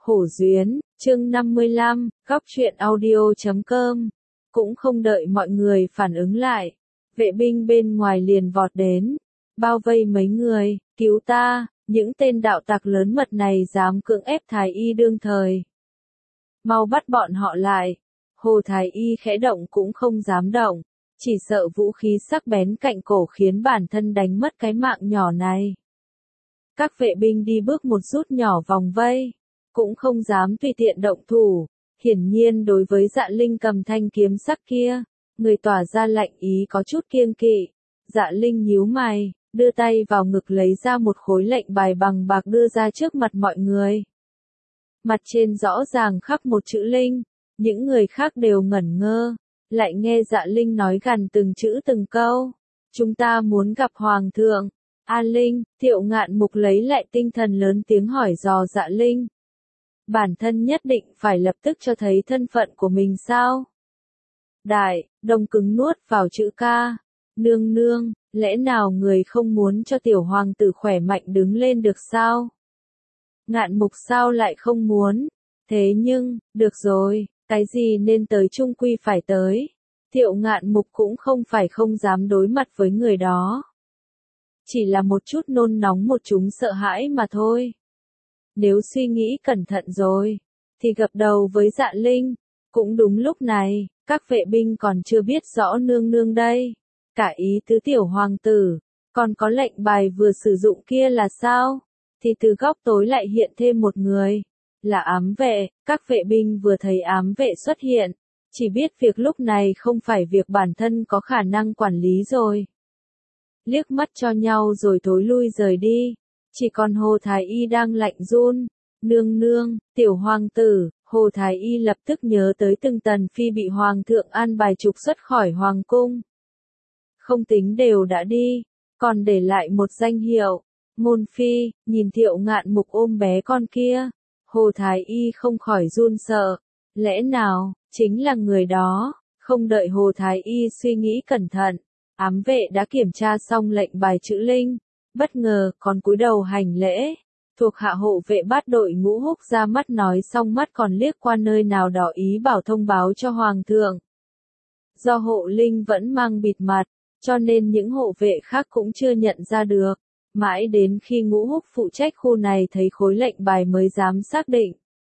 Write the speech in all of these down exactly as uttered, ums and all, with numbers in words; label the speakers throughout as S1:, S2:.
S1: Hổ Duyến, chương năm mươi lăm, góc truyện audio chấm com. Cũng không đợi mọi người phản ứng lại, vệ binh bên ngoài liền vọt đến, bao vây mấy người, cứu ta, những tên đạo tặc lớn mật này dám cưỡng ép Thái Y đương thời. Mau bắt bọn họ lại. Hồ Thái Y khẽ động cũng không dám động, chỉ sợ vũ khí sắc bén cạnh cổ khiến bản thân đánh mất cái mạng nhỏ này. Các vệ binh đi bước một rút nhỏ vòng vây, cũng không dám tùy tiện động thủ. Hiển nhiên đối với Dạ Linh cầm thanh kiếm sắc kia, người tỏa ra lạnh ý có chút kiêng kỵ. Dạ Linh nhíu mày, đưa tay vào ngực lấy ra một khối lệnh bài bằng bạc đưa ra trước mặt mọi người. Mặt trên rõ ràng khắc một chữ Linh, những người khác đều ngẩn ngơ, lại nghe Dạ Linh nói gần từng chữ từng câu. Chúng ta muốn gặp Hoàng thượng. A Linh, Thiệu Ngạn Mục lấy lại tinh thần lớn tiếng hỏi dò Dạ Linh. Bản thân nhất định phải lập tức cho thấy thân phận của mình sao? Đại, Đông cứng nuốt vào chữ ca. Nương nương, lẽ nào người không muốn cho tiểu hoàng tử khỏe mạnh đứng lên được sao? Ngạn Mục sao lại không muốn? Thế nhưng, được rồi, cái gì nên tới chung quy phải tới. Thiệu Ngạn Mục cũng không phải không dám đối mặt với người đó. Chỉ là một chút nôn nóng một chúng sợ hãi mà thôi. Nếu suy nghĩ cẩn thận rồi, thì gập đầu với Dạ Linh. Cũng đúng lúc này, các vệ binh còn chưa biết rõ nương nương đây. Cả ý tứ tiểu hoàng tử, còn có lệnh bài vừa sử dụng kia là sao? Thì từ góc tối lại hiện thêm một người. Là ám vệ, các vệ binh vừa thấy ám vệ xuất hiện. Chỉ biết việc lúc này không phải việc bản thân có khả năng quản lý rồi. Liếc mắt cho nhau rồi thối lui rời đi. Chỉ còn Hồ Thái Y đang lạnh run. Nương nương, tiểu hoàng tử. Hồ Thái Y lập tức nhớ tới từng tần phi bị hoàng thượng an bài trục xuất khỏi hoàng cung. Không tính đều đã đi, còn để lại một danh hiệu. Môn phi, nhìn Thiệu Ngạn Mục ôm bé con kia. Hồ Thái Y không khỏi run sợ. Lẽ nào, chính là người đó? Không đợi Hồ Thái Y suy nghĩ cẩn thận, ám vệ đã kiểm tra xong lệnh bài chữ Linh. Bất ngờ còn cúi đầu hành lễ. Thuộc hạ hộ vệ bát đội Ngũ Húc ra mắt nói xong mắt còn liếc qua nơi nào đó ý bảo thông báo cho hoàng thượng. Do hộ Linh vẫn mang bịt mặt, cho nên những hộ vệ khác cũng chưa nhận ra được. Mãi đến khi Ngũ Húc phụ trách khu này thấy khối lệnh bài mới dám xác định.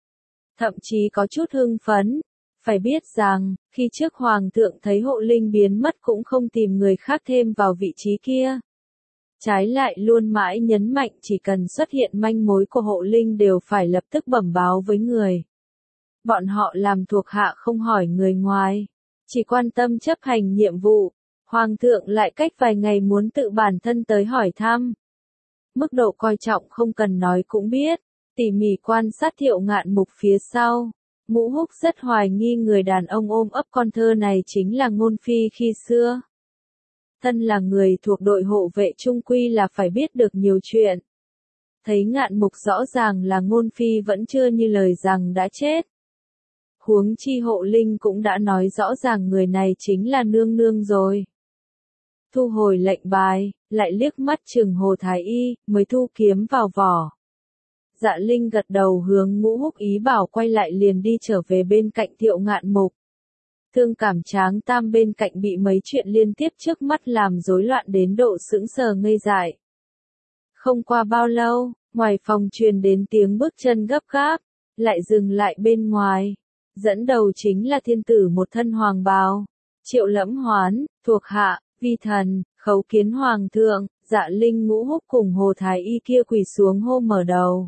S1: Thậm chí có chút hưng phấn. Phải biết rằng, khi trước hoàng thượng thấy hộ Linh biến mất cũng không tìm người khác thêm vào vị trí kia. Trái lại luôn mãi nhấn mạnh chỉ cần xuất hiện manh mối của hộ Linh đều phải lập tức bẩm báo với người. Bọn họ làm thuộc hạ không hỏi người ngoài, chỉ quan tâm chấp hành nhiệm vụ. Hoàng thượng lại cách vài ngày muốn tự bản thân tới hỏi thăm. Mức độ coi trọng không cần nói cũng biết, tỉ mỉ quan sát Thiệu Ngạn Mục phía sau. Ngũ Húc rất hoài nghi người đàn ông ôm ấp con thơ này chính là Ngôn Phi khi xưa. Thân là người thuộc đội hộ vệ trung quy là phải biết được nhiều chuyện. Thấy Ngạn Mục rõ ràng là Ngôn Phi vẫn chưa như lời rằng đã chết. Huống chi hộ Linh cũng đã nói rõ ràng người này chính là nương nương rồi. Thu hồi lệnh bài, lại liếc mắt chừng Hồ Thái Y, mới thu kiếm vào vỏ. Dạ Linh gật đầu hướng Ngũ Húc ý bảo quay lại liền đi trở về bên cạnh Thiệu Ngạn Mục. Thương Cảm Tráng Tam bên cạnh bị mấy chuyện liên tiếp trước mắt làm rối loạn đến độ sững sờ ngây dại. Không qua bao lâu, ngoài phòng truyền đến tiếng bước chân gấp gáp, lại dừng lại bên ngoài. Dẫn đầu chính là thiên tử một thân hoàng bào. Triệu Lẫm Hoán, thuộc hạ, vi thần, khấu kiến hoàng thượng. Dạ Linh Ngũ Húc cùng Hồ Thái Y kia quỳ xuống hô mở đầu.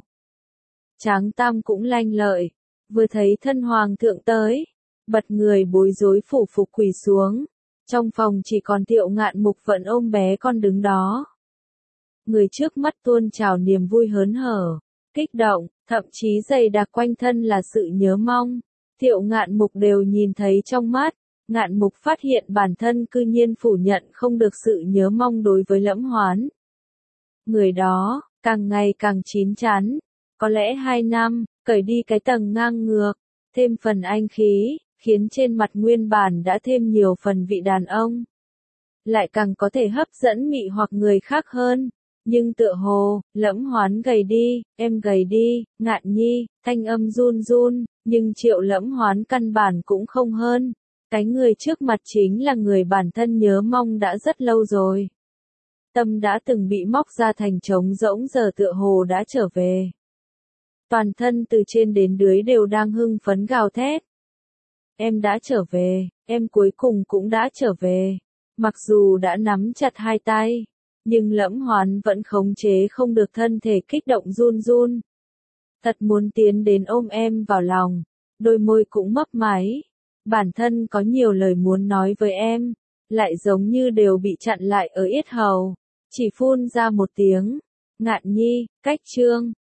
S1: Tráng Tam cũng lanh lợi, vừa thấy thân hoàng thượng tới, bật người bối rối phủ phục quỳ xuống. Trong phòng chỉ còn Thiệu Ngạn Mục vẫn ôm bé con đứng đó. Người trước mắt tuôn trào niềm vui hớn hở, kích động, thậm chí dày đặc quanh thân là sự nhớ mong. Thiệu Ngạn Mục đều nhìn thấy trong mắt. Ngạn Mục phát hiện bản thân cư nhiên phủ nhận không được sự nhớ mong đối với Lẫm Hoán. Người đó, càng ngày càng chín chắn. Có lẽ hai năm, cởi đi cái tầng ngang ngược, thêm phần anh khí, khiến trên mặt nguyên bản đã thêm nhiều phần vị đàn ông. Lại càng có thể hấp dẫn mị hoặc người khác hơn. Nhưng tựa hồ, Lẫm Hoán gầy đi, em gầy đi, Ngạn Nhi, thanh âm run run, nhưng Triệu Lẫm Hoán căn bản cũng không hơn. Cái người trước mặt chính là người bản thân nhớ mong đã rất lâu rồi. Tâm đã từng bị móc ra thành trống rỗng giờ tựa hồ đã trở về. Toàn thân từ trên đến dưới đều đang hưng phấn gào thét. Em đã trở về, em cuối cùng cũng đã trở về. Mặc dù đã nắm chặt hai tay, nhưng Lẫm Hoán vẫn khống chế không được thân thể kích động run run. Thật muốn tiến đến ôm em vào lòng, đôi môi cũng mấp máy. Bản thân có nhiều lời muốn nói với em, lại giống như đều bị chặn lại ở yết hầu. Chỉ phun ra một tiếng, Ngạn Nhi, cách chương.